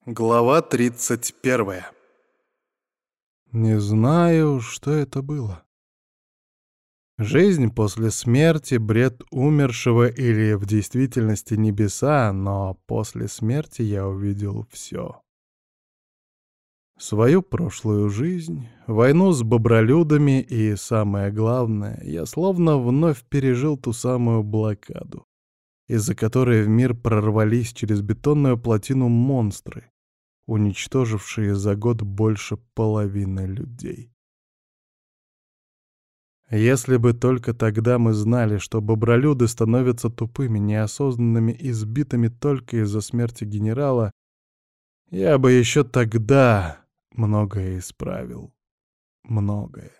Глава 31. Не знаю, что это было. Жизнь после смерти, бред умершего или в действительности небеса, но после смерти я увидел все. Свою прошлую жизнь, войну с бобролюдами и, самое главное, я словно вновь пережил ту самую блокаду, из-за которой в мир прорвались через бетонную плотину монстры, уничтожившие за год больше половины людей. Если бы только тогда мы знали, что бобролюды становятся тупыми, неосознанными и сбитыми только из-за смерти генерала, я бы еще тогда многое исправил. Многое.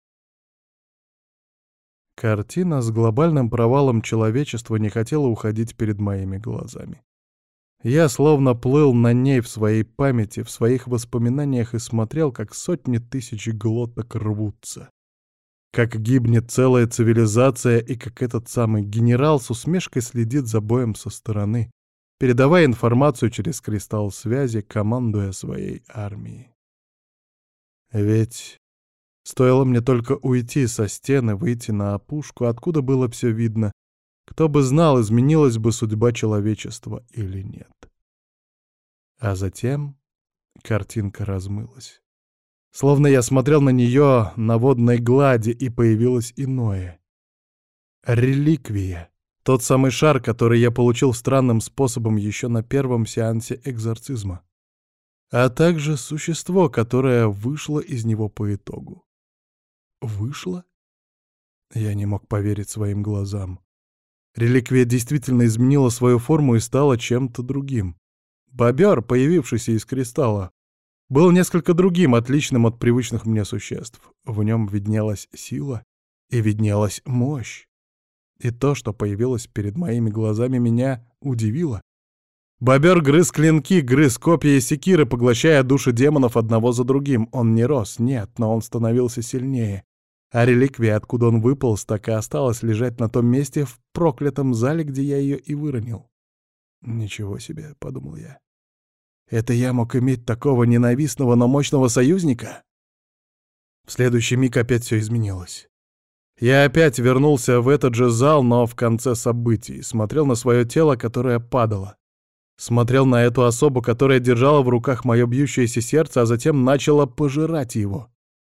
Картина с глобальным провалом человечества не хотела уходить перед моими глазами. Я словно плыл на ней в своей памяти, в своих воспоминаниях и смотрел, как сотни тысяч глоток рвутся. Как гибнет целая цивилизация и как этот самый генерал с усмешкой следит за боем со стороны, передавая информацию через кристалл связи, командуя своей армией. Ведь стоило мне только уйти со стены, выйти на опушку, откуда было все видно, кто бы знал, изменилась бы судьба человечества или нет. А затем картинка размылась. Словно я смотрел на нее на водной глади, и появилось иное. Реликвия. Тот самый шар, который я получил странным способом еще на первом сеансе экзорцизма. А также существо, которое вышло из него по итогу. Вышло? Я не мог поверить своим глазам. Реликвия действительно изменила свою форму и стала чем-то другим. Бобер, появившийся из кристалла, был несколько другим, отличным от привычных мне существ. В нем виднелась сила и виднелась мощь. И то, что появилось перед моими глазами, меня удивило. Бобер грыз клинки, грыз копья и секиры, поглощая души демонов одного за другим. Он не рос, нет, но он становился сильнее. А реликвия, откуда он выполз, так и осталась лежать на том месте в проклятом зале, где я ее и выронил. «Ничего себе», — подумал я. «Это я мог иметь такого ненавистного, но мощного союзника?» В следующий миг опять все изменилось. Я опять вернулся в этот же зал, но в конце событий. Смотрел на свое тело, которое падало. Смотрел на эту особу, которая держала в руках мое бьющееся сердце, а затем начала пожирать его.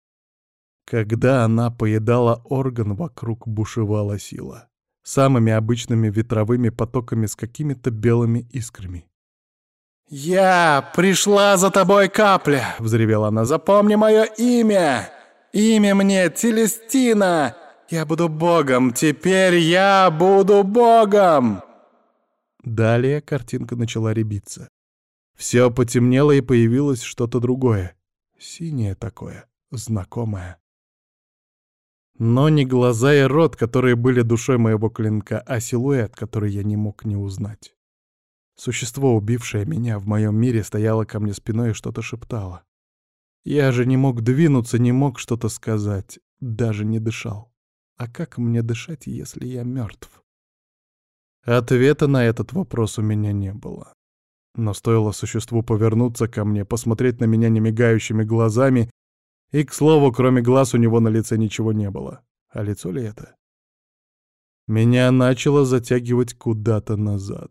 Когда она поедала орган, вокруг бушевала сила. Самыми обычными ветровыми потоками с какими-то белыми искрами. «Я пришла за тобой, Капля!» — взревела она. «Запомни мое имя! Имя мне Телестина! Я буду богом! Теперь я буду богом!» Далее картинка начала рябиться. Все потемнело, и появилось что-то другое. Синее такое, знакомое. Но не глаза и рот, которые были душой моего клинка, а силуэт, который я не мог не узнать. Существо, убившее меня в моем мире, стояло ко мне спиной и что-то шептало. Я же не мог двинуться, не мог что-то сказать, даже не дышал. А как мне дышать, если я мертв? Ответа на этот вопрос у меня не было. Но стоило существу повернуться ко мне, посмотреть на меня немигающими глазами, и, к слову, кроме глаз у него на лице ничего не было. А лицо ли это? Меня начало затягивать куда-то назад.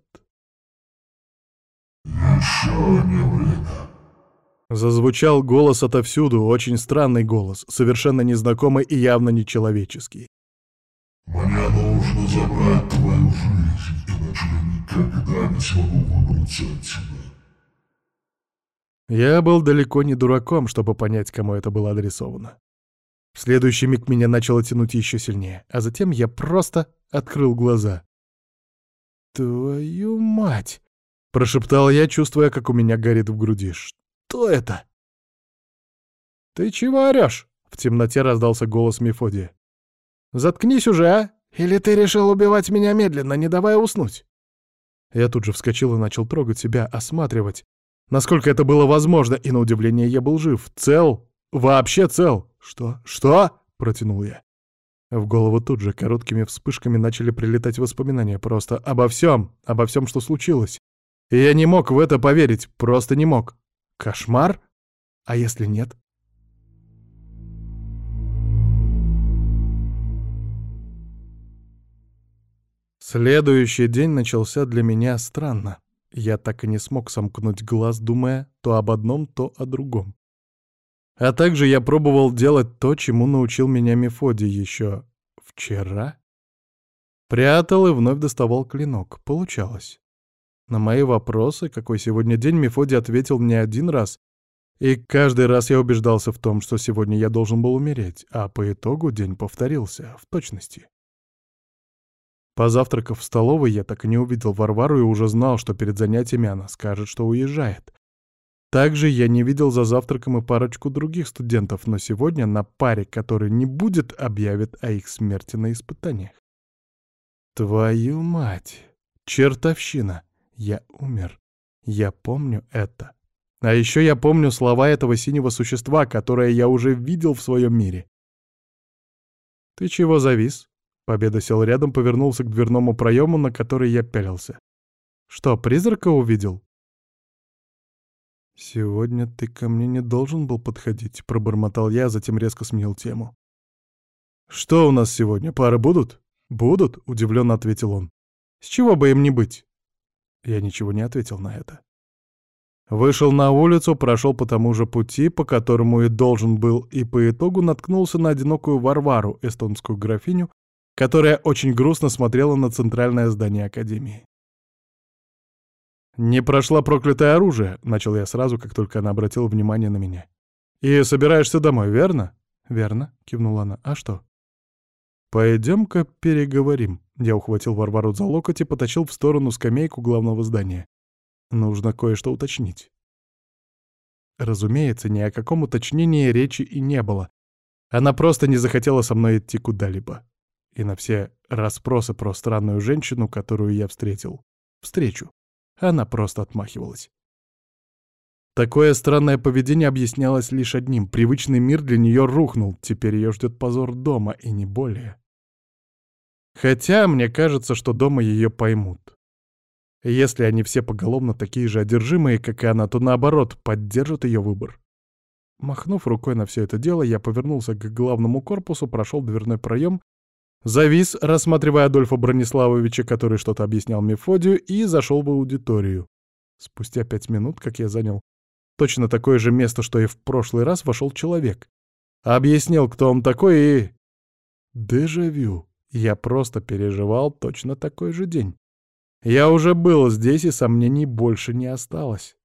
Еще не время. Зазвучал голос отовсюду, очень странный голос, совершенно незнакомый и явно нечеловеческий. Мне нужно забрать твою жизнь, иначе я никогда не смогу выбраться отсюда. Я был далеко не дураком, чтобы понять, кому это было адресовано. В следующий миг меня начало тянуть еще сильнее, а затем я просто открыл глаза. «Твою мать!» — прошептал я, чувствуя, как у меня горит в груди. «Что это?» «Ты чего орешь?» — в темноте раздался голос Мефодия. «Заткнись уже, а? Или ты решил убивать меня медленно, не давая уснуть?» Я тут же вскочил и начал трогать себя, осматривать. Насколько это было возможно, и на удивление я был жив. Цел. Вообще цел. «Что? Что?» — протянул я. В голову тут же короткими вспышками начали прилетать воспоминания просто обо всем, что случилось. И я не мог в это поверить, просто не мог. Кошмар? А если нет? Следующий день начался для меня странно. Я так и не смог сомкнуть глаз, думая то об одном, то о другом. А также я пробовал делать то, чему научил меня Мефодий еще вчера. Прятал и вновь доставал клинок. Получалось. На мои вопросы, какой сегодня день, Мефодий ответил не один раз, и каждый раз я убеждался в том, что сегодня я должен был умереть, а по итогу день повторился в точности. Позавтракав в столовой, я так и не увидел Варвару и уже знал, что перед занятиями она скажет, что уезжает. Также я не видел за завтраком и парочку других студентов, но сегодня на паре, который не будет, объявят о их смерти на испытаниях. Твою мать! Чертовщина! Я умер. Я помню это. А еще я помню слова этого синего существа, которое я уже видел в своем мире. «Ты чего завис?» Победа сел рядом, повернулся к дверному проему, на который я пялился. «Что, призрака увидел?» «Сегодня ты ко мне не должен был подходить», — пробормотал я, а затем резко сменил тему. «Что у нас сегодня, пары будут?» «Будут», — удивленно ответил он. «С чего бы им не быть?» Я ничего не ответил на это. Вышел на улицу, прошел по тому же пути, по которому и должен был, и по итогу наткнулся на одинокую Варвару, эстонскую графиню, которая очень грустно смотрела на центральное здание Академии. «Не прошла проклятое оружие», — начал я сразу, как только она обратила внимание на меня. «И собираешься домой, верно?» «Верно», — кивнула она. «А что?» «Пойдем-ка переговорим». Я ухватил Варвару за локоть и потащил в сторону скамейку главного здания. Нужно кое-что уточнить. Разумеется, ни о каком уточнении речи и не было. Она просто не захотела со мной идти куда-либо. И на все расспросы про странную женщину, которую я встречу, она просто отмахивалась. Такое странное поведение объяснялось лишь одним. Привычный мир для нее рухнул, теперь ее ждет позор дома, и не более. Хотя мне кажется, что дома ее поймут. Если они все поголовно такие же одержимые, как и она, то наоборот, поддержат ее выбор. Махнув рукой на все это дело, я повернулся к главному корпусу, прошел дверной проем, завис, рассматривая Адольфа Брониславовича, который что-то объяснял Мефодию, и зашел в аудиторию. Спустя 5 минут, как я занял точно такое же место, что и в прошлый раз, вошел человек. Объяснил, кто он такой, и... Дежавю. Я просто переживал точно такой же день. Я уже был здесь, и сомнений больше не осталось.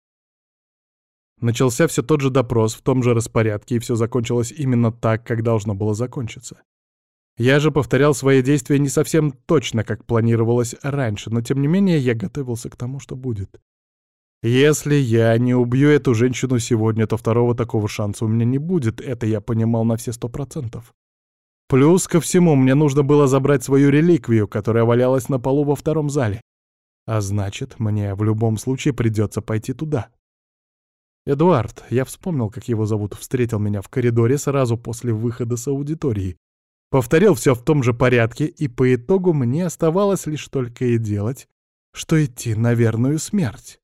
Начался все тот же допрос в том же распорядке, и все закончилось именно так, как должно было закончиться. Я же повторял свои действия не совсем точно, как планировалось раньше, но тем не менее я готовился к тому, что будет. Если я не убью эту женщину сегодня, то второго такого шанса у меня не будет, это я понимал на все 100%. Плюс ко всему, мне нужно было забрать свою реликвию, которая валялась на полу во втором зале. А значит, мне в любом случае придется пойти туда. Эдуард, я вспомнил, как его зовут, встретил меня в коридоре сразу после выхода с аудитории. Повторил все в том же порядке, и по итогу мне оставалось лишь только и делать, что идти на верную смерть.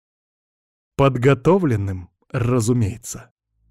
Подготовленным, разумеется.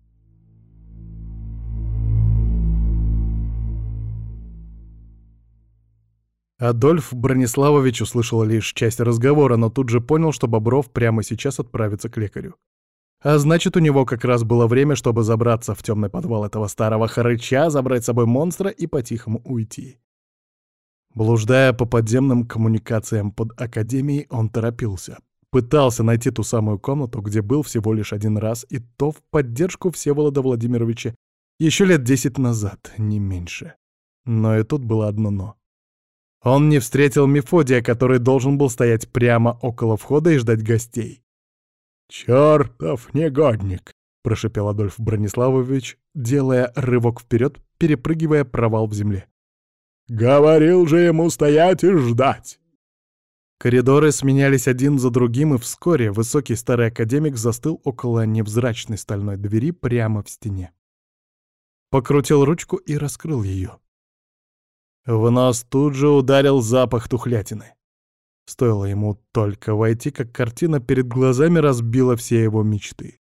Адольф Брониславович услышал лишь часть разговора, но тут же понял, что Бобров прямо сейчас отправится к лекарю. А значит, у него как раз было время, чтобы забраться в темный подвал этого старого хрыча, забрать с собой монстра и по-тихому уйти. Блуждая по подземным коммуникациям под Академией, он торопился. Пытался найти ту самую комнату, где был всего лишь один раз, и то в поддержку Всеволода Владимировича еще лет 10 назад, не меньше. Но и тут было одно «но». Он не встретил Мефодия, который должен был стоять прямо около входа и ждать гостей. «Чёртов негодник!» — прошипел Адольф Брониславович, делая рывок вперед, перепрыгивая провал в земле. «Говорил же ему стоять и ждать!» Коридоры сменялись один за другим, и вскоре высокий старый академик застыл около невзрачной стальной двери прямо в стене. Покрутил ручку и раскрыл ее. В нос тут же ударил запах тухлятины. Стоило ему только войти, как картина перед глазами разбила все его мечты.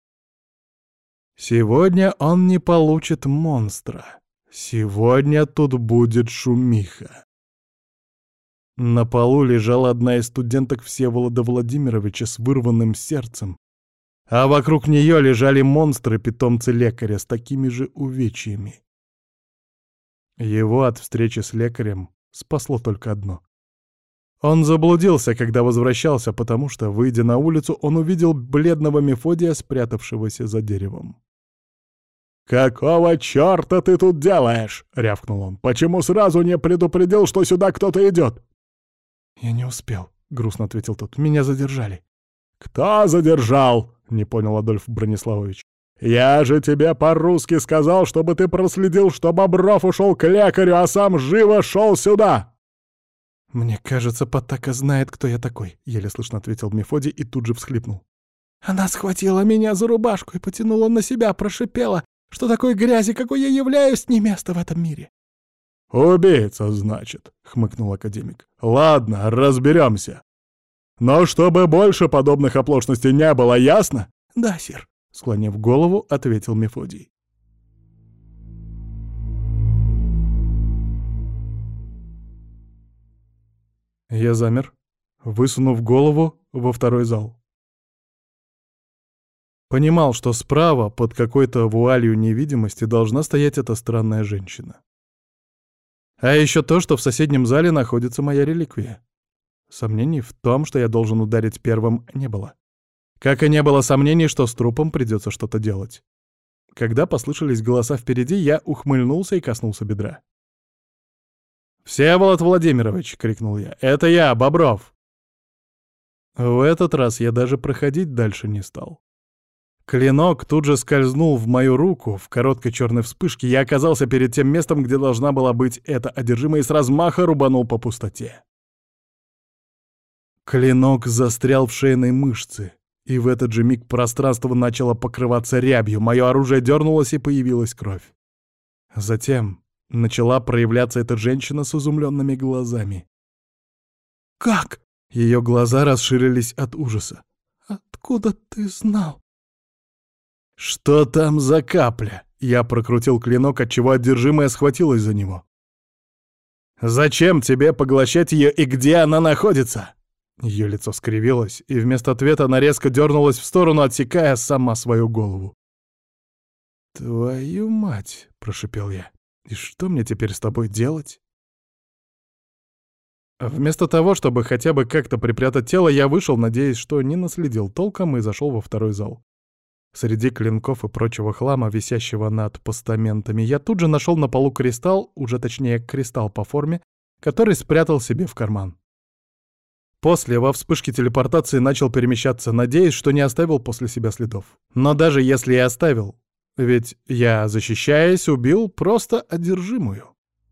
Сегодня он не получит монстра. Сегодня тут будет шумиха. На полу лежала одна из студенток Всеволода Владимировича с вырванным сердцем, а вокруг нее лежали монстры-питомцы лекаря с такими же увечьями. Его от встречи с лекарем спасло только одно. Он заблудился, когда возвращался, потому что, выйдя на улицу, он увидел бледного Мефодия, спрятавшегося за деревом. «Какого черта ты тут делаешь?» — рявкнул он. «Почему сразу не предупредил, что сюда кто-то идет?» «Я не успел», — грустно ответил тот. «Меня задержали». «Кто задержал?» — не понял Адольф Брониславович. «Я же тебе по-русски сказал, чтобы ты проследил, что Бобров ушел к лекарю, а сам живо шел сюда!» «Мне кажется, Потака знает, кто я такой», — еле слышно ответил Мефодий и тут же всхлипнул. «Она схватила меня за рубашку и потянула на себя, прошипела, что такой грязи, какой я являюсь, не место в этом мире». «Убийца, значит», — хмыкнул академик. «Ладно, разберемся. Но чтобы больше подобных оплошностей не было, ясно?» «Да, сир», — склонив голову, ответил Мефодий. Я замер, высунув голову во второй зал. Понимал, что справа, под какой-то вуалью невидимости, должна стоять эта странная женщина. А еще то, что в соседнем зале находится моя реликвия. Сомнений в том, что я должен ударить первым, не было. Как и не было сомнений, что с трупом придется что-то делать. Когда послышались голоса впереди, я ухмыльнулся и коснулся бедра. «Всеволод Владимирович!» — крикнул я. «Это я, Бобров!» В этот раз я даже проходить дальше не стал. Клинок тут же скользнул в мою руку, в короткой черной вспышке я оказался перед тем местом, где должна была быть эта одержимая, и с размаха рубанул по пустоте. Клинок застрял в шейной мышце, и в этот же миг пространство начало покрываться рябью, мое оружие дернулось и появилась кровь. Затем начала проявляться эта женщина с изумленными глазами. «Как?» — ее глаза расширились от ужаса. «Откуда ты знал?» «Что там за капля?» — я прокрутил клинок, отчего одержимая схватилась за него. «Зачем тебе поглощать ее и где она находится?» Ее лицо скривилось, и вместо ответа она резко дернулась в сторону, отсекая сама свою голову. «Твою мать!» — прошипел я. «И что мне теперь с тобой делать?» Вместо того, чтобы хотя бы как-то припрятать тело, я вышел, надеясь, что не наследил толком, и зашел во второй зал. Среди клинков и прочего хлама, висящего над постаментами, я тут же нашел на полу кристалл, уже точнее кристалл по форме, который спрятал себе в карман. После, во вспышке телепортации, начал перемещаться, надеясь, что не оставил после себя следов. Но даже если и оставил, ведь я, защищаясь, убил просто одержимую.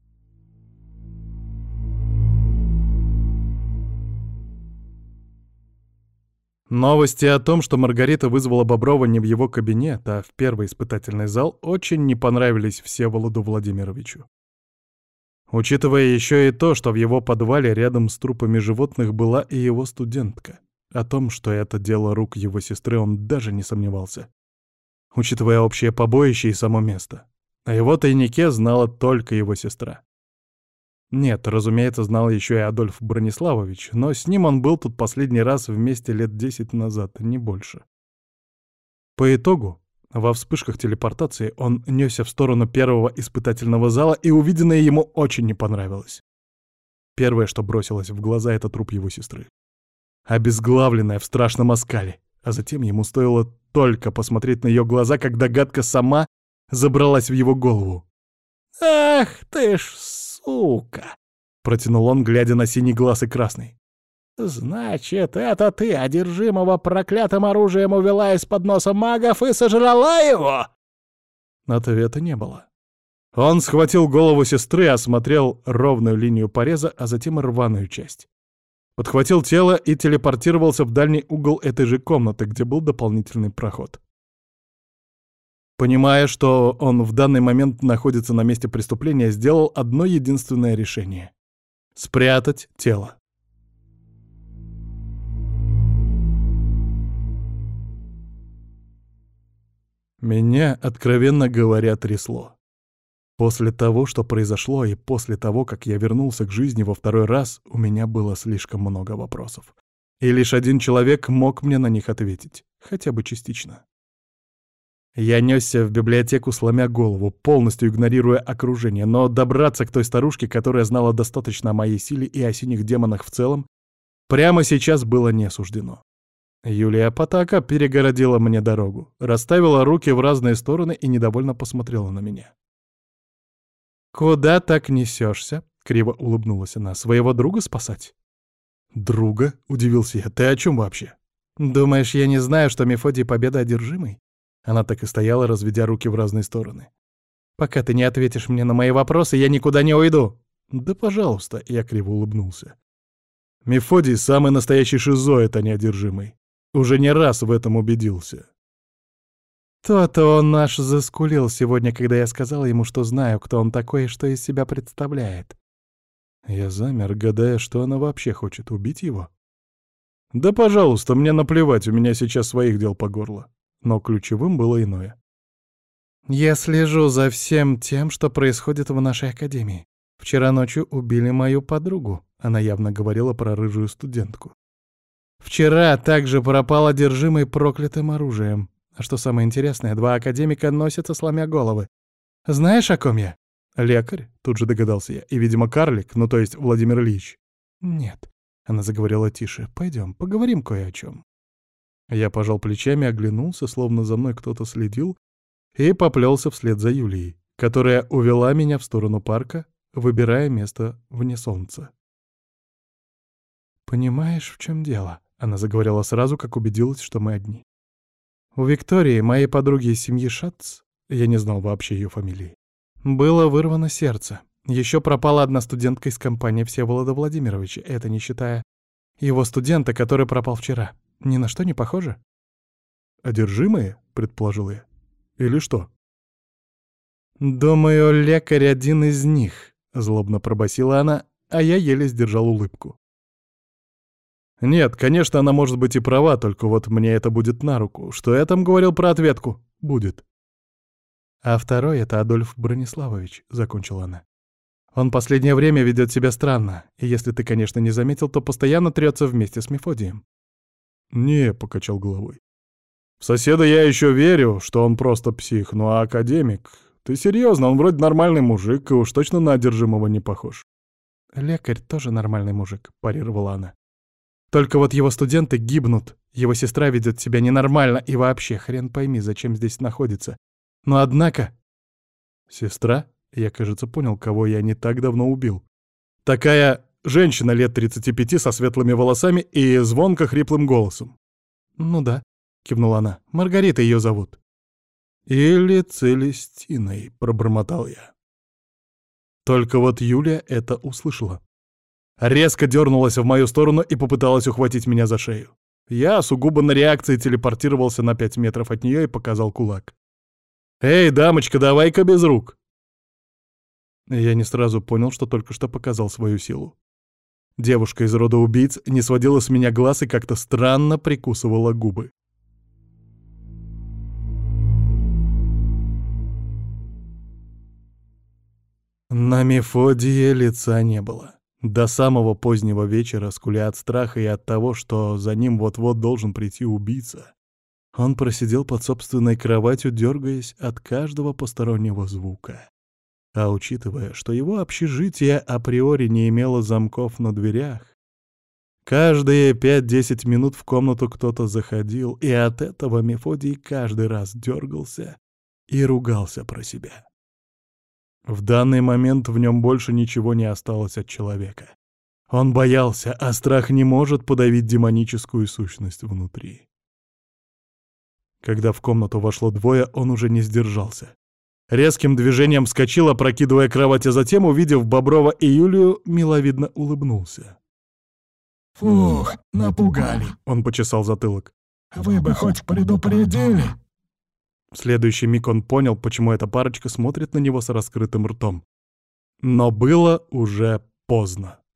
Новости о том, что Маргарита вызвала Боброва не в его кабинет, а в первый испытательный зал, очень не понравились Всеволоду Владимировичу. Учитывая еще и то, что в его подвале рядом с трупами животных была и его студентка. О том, что это дело рук его сестры, он даже не сомневался. Учитывая общее побоище и само место. О его тайнике знала только его сестра. Нет, разумеется, знал еще и Адольф Брониславович, но с ним он был тут последний раз вместе лет 10 назад, не больше. По итогу, во вспышках телепортации он несся в сторону первого испытательного зала, и увиденное ему очень не понравилось. Первое, что бросилось в глаза, — это труп его сестры. Обезглавленная в страшном оскале, а затем ему стоило только посмотреть на ее глаза, как догадка сама забралась в его голову. «Ах ты ж сука!» — протянул он, глядя на синий глаз и красный. «Значит, это ты одержимого проклятым оружием увела из-под носа магов и сожрала его?» Ответа не было. Он схватил голову сестры, осмотрел ровную линию пореза, а затем и рваную часть. Подхватил тело и телепортировался в дальний угол этой же комнаты, где был дополнительный проход. Понимая, что он в данный момент находится на месте преступления, сделал одно единственное решение — спрятать тело. Меня, откровенно говоря, трясло. После того, что произошло, и после того, как я вернулся к жизни во второй раз, у меня было слишком много вопросов. И лишь один человек мог мне на них ответить, хотя бы частично. Я несся в библиотеку, сломя голову, полностью игнорируя окружение, но добраться к той старушке, которая знала достаточно о моей силе и о синих демонах в целом, прямо сейчас было не суждено. Юлия Потака перегородила мне дорогу, расставила руки в разные стороны и недовольно посмотрела на меня. «Куда так несешься?» — криво улыбнулась она. «Своего друга спасать?» «Друга?» — удивился я. «Ты о чем вообще?» «Думаешь, я не знаю, что Мефодий Победа одержимый?» Она так и стояла, разведя руки в разные стороны. «Пока ты не ответишь мне на мои вопросы, я никуда не уйду!» «Да пожалуйста!» — я криво улыбнулся. «Мефодий — самый настоящий шизоид, а не одержимый. Уже не раз в этом убедился». «То-то он наш заскулил сегодня, когда я сказала ему, что знаю, кто он такой и что из себя представляет». Я замер, гадая, что она вообще хочет, убить его. «Да пожалуйста, мне наплевать, у меня сейчас своих дел по горло». Но ключевым было иное. «Я слежу за всем тем, что происходит в нашей академии. Вчера ночью убили мою подругу», — она явно говорила про рыжую студентку. «Вчера также пропал одержимый проклятым оружием. А что самое интересное, 2 академика носятся, сломя головы. Знаешь, о ком я?» «Лекарь», — тут же догадался я, — «и, видимо, карлик, ну то есть Владимир Ильич». «Нет», — она заговорила тише, — «пойдем, поговорим кое о чем». Я пожал плечами, оглянулся, словно за мной кто-то следил, и поплелся вслед за Юлией, которая увела меня в сторону парка, выбирая место вне солнца. «Понимаешь, в чем дело?» — она заговорила сразу, как убедилась, что мы одни. «У Виктории, моей подруги из семьи Шатц, я не знал вообще ее фамилии, было вырвано сердце. Еще пропала одна студентка из компании Всеволода Владимировича, это не считая его студента, который пропал вчера. Ни на что не похоже?» «Одержимые?» — предположил я. «Или что?» «Думаю, лекарь один из них», — злобно пробасила она, а я еле сдержал улыбку. «Нет, конечно, она может быть и права, только вот мне это будет на руку. Что я там говорил про ответку? Будет». «А второй — это Адольф Брониславович», — закончила она. «Он последнее время ведет себя странно, и если ты, конечно, не заметил, то постоянно трется вместе с Мефодием». «Не», — покачал головой. «В соседа я еще верю, что он просто псих, ну а академик... Ты серьезно, он вроде нормальный мужик и уж точно на одержимого не похож». «Лекарь тоже нормальный мужик», — парировала она. «Только вот его студенты гибнут, его сестра ведет себя ненормально, и вообще хрен пойми, зачем здесь находится. Но однако...» «Сестра?» Я, кажется, понял, кого я не так давно убил. «Такая женщина лет 35 со светлыми волосами и звонко хриплым голосом». «Ну да», — кивнула она, — «Маргарита ее зовут». «Или Целестиной», — пробормотал я. Только вот Юлия это услышала. Резко дернулась в мою сторону и попыталась ухватить меня за шею. Я сугубо на реакции телепортировался на 5 метров от нее и показал кулак. «Эй, дамочка, давай-ка без рук!» Я не сразу понял, что только что показал свою силу. Девушка из рода убийц не сводила с меня глаз и как-то странно прикусывала губы. На Мефодии лица не было. До самого позднего вечера, скуля от страха и от того, что за ним вот-вот должен прийти убийца, он просидел под собственной кроватью, дергаясь от каждого постороннего звука. А учитывая, что его общежитие априори не имело замков на дверях, каждые 5-10 минут в комнату кто-то заходил, и от этого Мефодий каждый раз дергался и ругался про себя. В данный момент в нем больше ничего не осталось от человека. Он боялся, а страх не может подавить демоническую сущность внутри. Когда в комнату вошло двое, он уже не сдержался. Резким движением вскочил, опрокидывая кровать, а затем, увидев Боброва и Юлию, миловидно улыбнулся. «Фух, напугали. Он почесал затылок. Вы бы хоть предупредили». В следующий миг он понял, почему эта парочка смотрит на него с раскрытым ртом. Но было уже поздно.